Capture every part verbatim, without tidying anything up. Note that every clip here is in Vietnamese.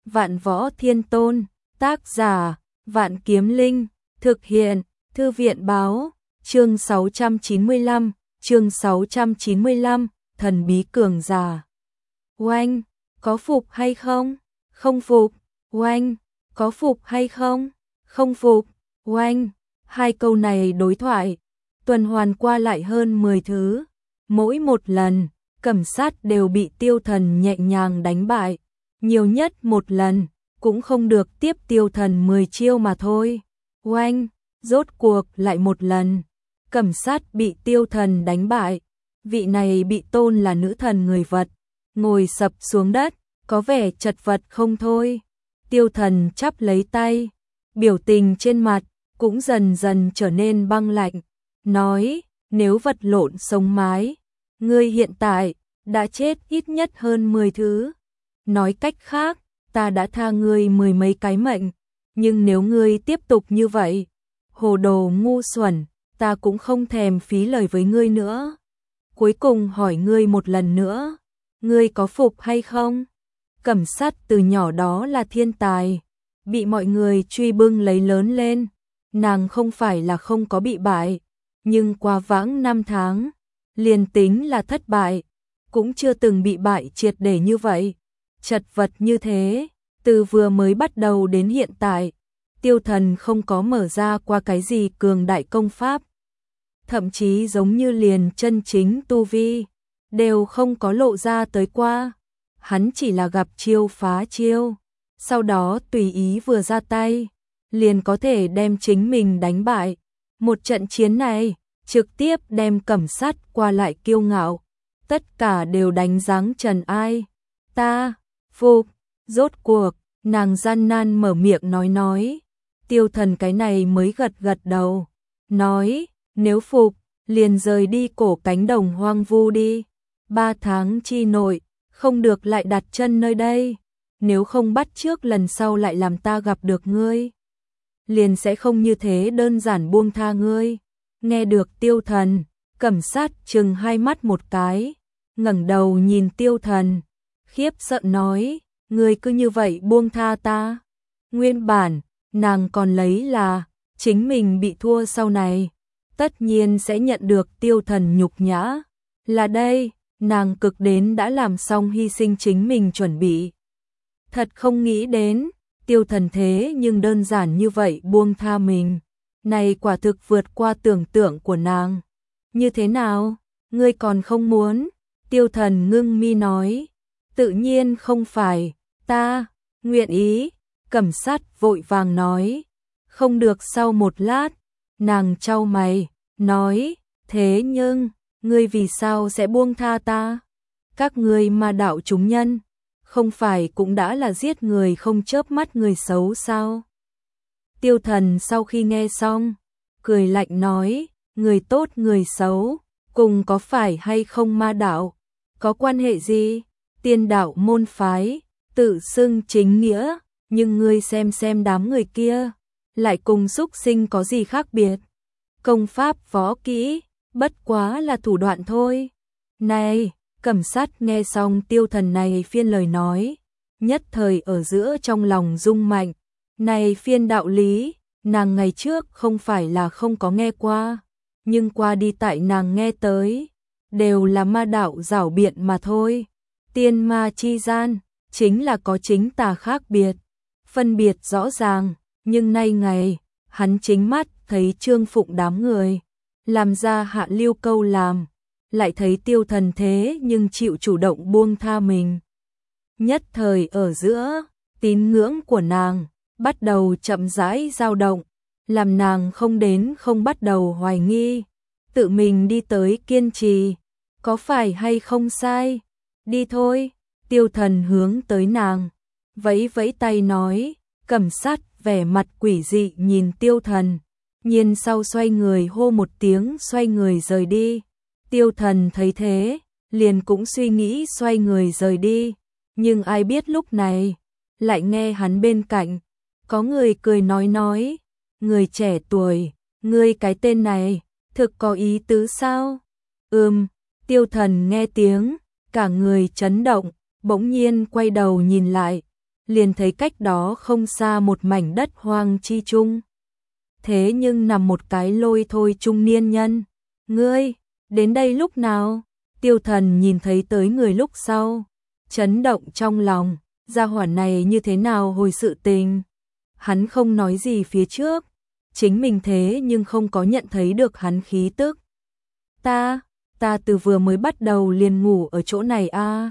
Vạn Võ Thiên Tôn, tác giả, Vạn Kiếm Linh, thực hiện, Thư viện báo, chương sáu trăm chín mươi lăm, chương sáu trăm chín mươi lăm, thần bí cường giả. Oanh, có phục hay không? Không phục. Oanh, có phục hay không? Không phục. Oanh, hai câu này đối thoại, tuần hoàn qua lại hơn mười thứ. Mỗi một lần, Cẩm Sát đều bị Tiêu Thần nhẹ nhàng đánh bại. Nhiều nhất một lần, cũng không được tiếp Tiêu Thần mười chiêu mà thôi. Oanh, rốt cuộc lại một lần, Cẩm Sát bị Tiêu Thần đánh bại. Vị này bị tôn là nữ thần người vật, ngồi sập xuống đất, có vẻ chật vật không thôi. Tiêu Thần chắp lấy tay, biểu tình trên mặt cũng dần dần trở nên băng lạnh, nói, nếu vật lộn sống mái, ngươi hiện tại đã chết ít nhất hơn mười thứ. Nói cách khác, ta đã tha ngươi mười mấy cái mệnh, nhưng nếu ngươi tiếp tục như vậy, hồ đồ ngu xuẩn, ta cũng không thèm phí lời với ngươi nữa. Cuối cùng hỏi ngươi một lần nữa, ngươi có phục hay không? Cẩm Sát từ nhỏ đó là thiên tài, bị mọi người truy bưng lấy lớn lên, nàng không phải là không có bị bại, nhưng qua vãng năm tháng, liền tính là thất bại, cũng chưa từng bị bại triệt để như vậy. Chật vật như thế, từ vừa mới bắt đầu đến hiện tại, Tiêu Thần không có mở ra qua cái gì cường đại công pháp. Thậm chí giống như liền chân chính tu vi, đều không có lộ ra tới qua. Hắn chỉ là gặp chiêu phá chiêu, sau đó tùy ý vừa ra tay, liền có thể đem chính mình đánh bại. Một trận chiến này, trực tiếp đem Cẩm Sát qua lại kiêu ngạo, tất cả đều đánh giáng trần ai. Ta, phục, rốt cuộc, nàng gian nan mở miệng nói nói. Tiêu Thần cái này mới gật gật đầu, nói, nếu phục, liền rời đi cổ cánh đồng hoang vu đi. Ba tháng chi nội, không được lại đặt chân nơi đây, nếu không bắt trước lần sau lại làm ta gặp được ngươi, liền sẽ không như thế đơn giản buông tha ngươi. Nghe được Tiêu Thần, Cẩm Sát chừng hai mắt một cái, ngẩng đầu nhìn Tiêu Thần, khiếp sợ nói, ngươi cứ như vậy buông tha ta. Nguyên bản, nàng còn lấy là, chính mình bị thua sau này, tất nhiên sẽ nhận được Tiêu Thần nhục nhã. Là đây, nàng cực đến đã làm xong hy sinh chính mình chuẩn bị. Thật không nghĩ đến, Tiêu Thần thế nhưng đơn giản như vậy buông tha mình. Này quả thực vượt qua tưởng tượng của nàng. Như thế nào? Ngươi còn không muốn? Tiêu Thần ngưng mi nói. Tự nhiên không phải, ta, nguyện ý. Cẩm Sát vội vàng nói. Không được. Sau một lát, nàng chau mày, nói, thế nhưng, ngươi vì sao sẽ buông tha ta? Các ngươi ma đạo chúng nhân, không phải cũng đã là giết người không chớp mắt người xấu sao? Tiêu Thần sau khi nghe xong, cười lạnh nói, người tốt người xấu, cùng có phải hay không ma đạo, có quan hệ gì? Tiên đạo môn phái, tự xưng chính nghĩa, nhưng ngươi xem xem đám người kia, lại cùng súc sinh có gì khác biệt? Công pháp võ kỹ, bất quá là thủ đoạn thôi. Này, Cẩm Sát nghe xong Tiêu Thần này phiên lời nói, nhất thời ở giữa trong lòng rung mạnh. Này phiên đạo lý, nàng ngày trước không phải là không có nghe qua, nhưng qua đi tại nàng nghe tới, đều là ma đạo giảo biện mà thôi. Tiên ma chi gian, chính là có chính tà khác biệt, phân biệt rõ ràng, nhưng nay ngày, hắn chính mắt thấy Trương Phụng đám người, làm ra hạ lưu câu làm, lại thấy Tiêu Thần thế nhưng chịu chủ động buông tha mình. Nhất thời ở giữa, tín ngưỡng của nàng bắt đầu chậm rãi dao động, làm nàng không đến không bắt đầu hoài nghi, tự mình đi tới kiên trì, có phải hay không sai? Đi thôi. Tiêu Thần hướng tới nàng, vẫy vẫy tay nói. Cẩm Sát vẻ mặt quỷ dị nhìn Tiêu Thần, nhiên sau xoay người hô một tiếng xoay người rời đi. Tiêu Thần thấy thế, liền cũng suy nghĩ xoay người rời đi, nhưng ai biết lúc này, lại nghe hắn bên cạnh, có người cười nói nói, người trẻ tuổi, ngươi cái tên này, thực có ý tứ sao? Ừm, Tiêu Thần nghe tiếng, cả người chấn động, bỗng nhiên quay đầu nhìn lại, liền thấy cách đó không xa một mảnh đất hoang chi chung. Thế nhưng nằm một cái lôi thôi trung niên nhân. Ngươi, đến đây lúc nào? Tiêu Thần nhìn thấy tới người lúc sau, chấn động trong lòng, gia hỏa này như thế nào hồi sự tình. Hắn không nói gì phía trước, chính mình thế nhưng không có nhận thấy được hắn khí tức. Ta, ta từ vừa mới bắt đầu liền ngủ ở chỗ này a. À.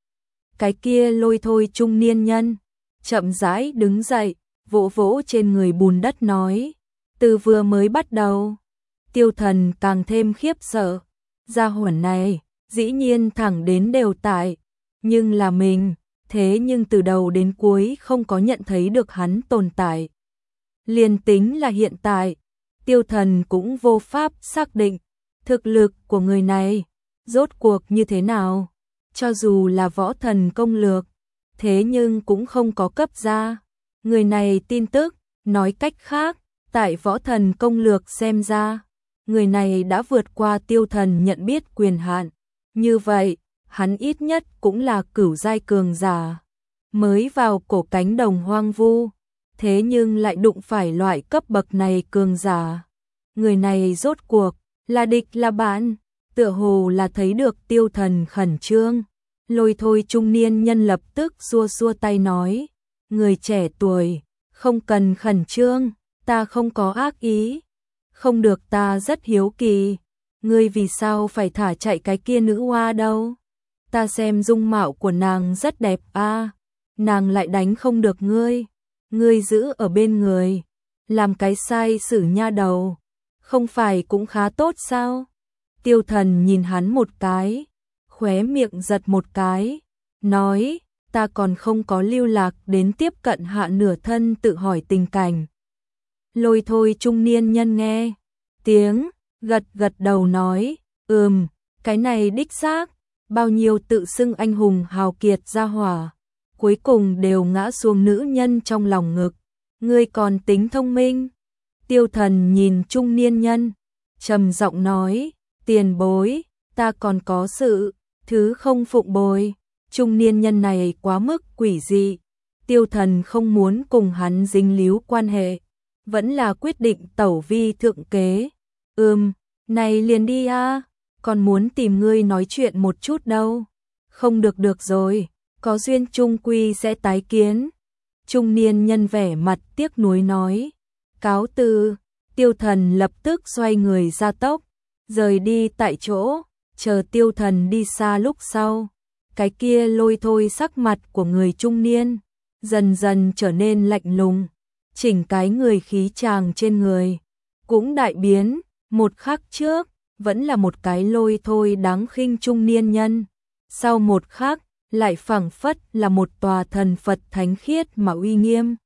Cái kia lôi thôi trung niên nhân, chậm rãi đứng dậy, vỗ vỗ trên người bùn đất nói, từ vừa mới bắt đầu. Tiêu Thần càng thêm khiếp sợ, gia hỏa này, dĩ nhiên thẳng đến đều tại, nhưng là mình, thế nhưng từ đầu đến cuối không có nhận thấy được hắn tồn tại. Liền tính là hiện tại, Tiêu Thần cũng vô pháp xác định thực lực của người này rốt cuộc như thế nào, cho dù là võ thần công lược, thế nhưng cũng không có cấp ra. Người này tin tức, nói cách khác, tại võ thần công lược xem ra, người này đã vượt qua Tiêu Thần nhận biết quyền hạn. Như vậy, hắn ít nhất cũng là cửu giai cường giả, mới vào cổ cánh đồng hoang vu, thế nhưng lại đụng phải loại cấp bậc này cường giả. Người này rốt cuộc là địch là bạn, tựa hồ là thấy được Tiêu Thần khẩn trương. Lôi thôi trung niên nhân lập tức xua xua tay nói, người trẻ tuổi, không cần khẩn trương, ta không có ác ý. Không được, ta rất hiếu kỳ, ngươi vì sao phải thả chạy cái kia nữ hoa đâu? Ta xem dung mạo của nàng rất đẹp a, à, nàng lại đánh không được ngươi, ngươi giữ ở bên người, làm cái sai xử nha đầu, không phải cũng khá tốt sao? Tiêu Thần nhìn hắn một cái, khóe miệng giật một cái, nói, ta còn không có lưu lạc đến tiếp cận hạ nửa thân tự hỏi tình cảnh. Lôi thôi trung niên nhân nghe tiếng, gật gật đầu nói, ừm, cái này đích xác, bao nhiêu tự xưng anh hùng hào kiệt gia hỏa, cuối cùng đều ngã xuống nữ nhân trong lòng ngực. Ngươi còn tính thông minh. Tiêu Thần nhìn trung niên nhân, trầm giọng nói, tiền bối, ta còn có sự, thứ không phụng bồi. Trung niên nhân này quá mức quỷ dị, Tiêu Thần không muốn cùng hắn dính líu quan hệ, vẫn là quyết định tẩu vi thượng kế. Ừm, này liền đi a, còn muốn tìm ngươi nói chuyện một chút đâu. Không được được rồi, có duyên chung quy sẽ tái kiến. Trung niên nhân vẻ mặt tiếc nuối nói, cáo từ. Tiêu Thần lập tức xoay người ra tốc, rời đi tại chỗ. Chờ Tiêu Thần đi xa lúc sau, cái kia lôi thôi sắc mặt của người trung niên dần dần trở nên lạnh lùng, chỉnh cái người khí chàng trên người cũng đại biến. Một khắc trước vẫn là một cái lôi thôi đáng khinh trung niên nhân, sau một khắc lại phảng phất là một tòa thần Phật thánh khiết mà uy nghiêm.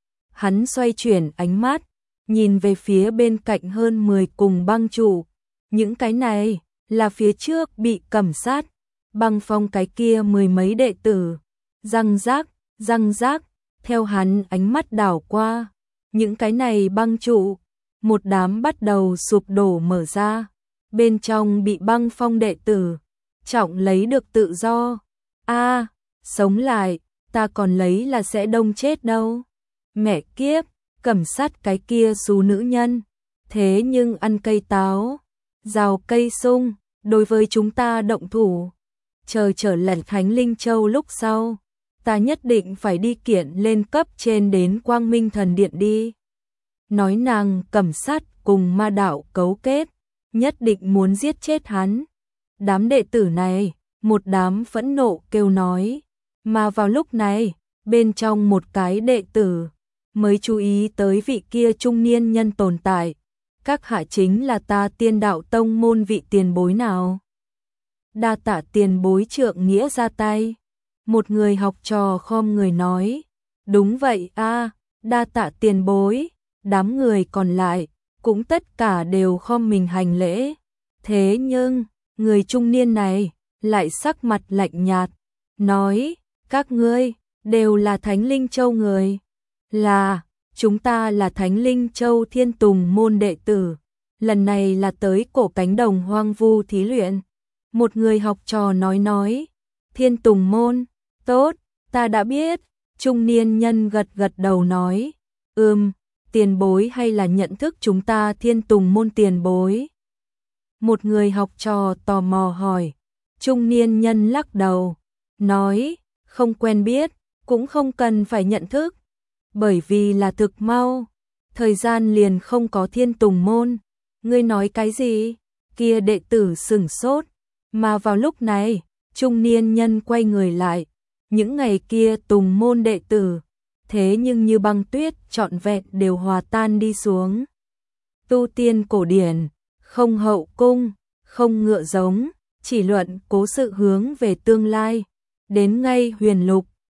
Hắn xoay chuyển ánh mắt, nhìn về phía bên cạnh hơn mười cùng băng chủ. Những cái này là phía trước bị cầm sát băng phong cái kia mười mấy đệ tử. Răng rác, răng rác, theo hắn ánh mắt đảo qua, những cái này băng trụ, một đám bắt đầu sụp đổ mở ra. Bên trong bị băng phong đệ tử, trọng lấy được tự do. A, à, sống lại, ta còn lấy là sẽ đông chết đâu. Mẹ kiếp, cầm sát cái kia xú nữ nhân, thế nhưng ăn cây táo, rào cây sung, đối với chúng ta động thủ. Chờ trở lần Thánh Linh Châu lúc sau, ta nhất định phải đi kiện lên cấp trên đến Quang Minh Thần Điện đi. Nói nàng cầm sát cùng ma đạo cấu kết, nhất định muốn giết chết hắn. Đám đệ tử này, một đám phẫn nộ kêu nói, mà vào lúc này, bên trong một cái đệ tử mới chú ý tới vị kia trung niên nhân tồn tại. Các hạ chính là ta Tiên Đạo Tông môn vị tiền bối nào? Đa tạ tiền bối trượng nghĩa ra tay. Một người học trò khom người nói, đúng vậy a, đa tạ tiền bối. Đám người còn lại cũng tất cả đều khom mình hành lễ. Thế nhưng, người trung niên này lại sắc mặt lạnh nhạt, nói, các ngươi đều là Thánh Linh Châu người. Là, chúng ta là Thánh Linh Châu Thiên Tùng môn đệ tử, lần này là tới cổ cánh đồng hoang vu thí luyện. Một người học trò nói nói, Thiên Tùng môn, tốt, ta đã biết, Trung niên nhân gật gật đầu nói, ừm, tiền bối hay là nhận thức chúng ta Thiên Tùng môn tiền bối? Một người học trò tò mò hỏi, trung niên nhân lắc đầu, nói, không quen biết, cũng không cần phải nhận thức, bởi vì là thực mau, thời gian liền không có Thiên Tùng môn. Ngươi nói cái gì? Kia đệ tử sửng sốt, mà vào lúc này, trung niên nhân quay người lại, những ngày kia Tùng môn đệ tử, thế nhưng như băng tuyết trọn vẹn đều hòa tan đi xuống. Tu tiên cổ điển, không hậu cung, không ngựa giống, chỉ luận cố sự hướng về tương lai, đến ngay huyền lục,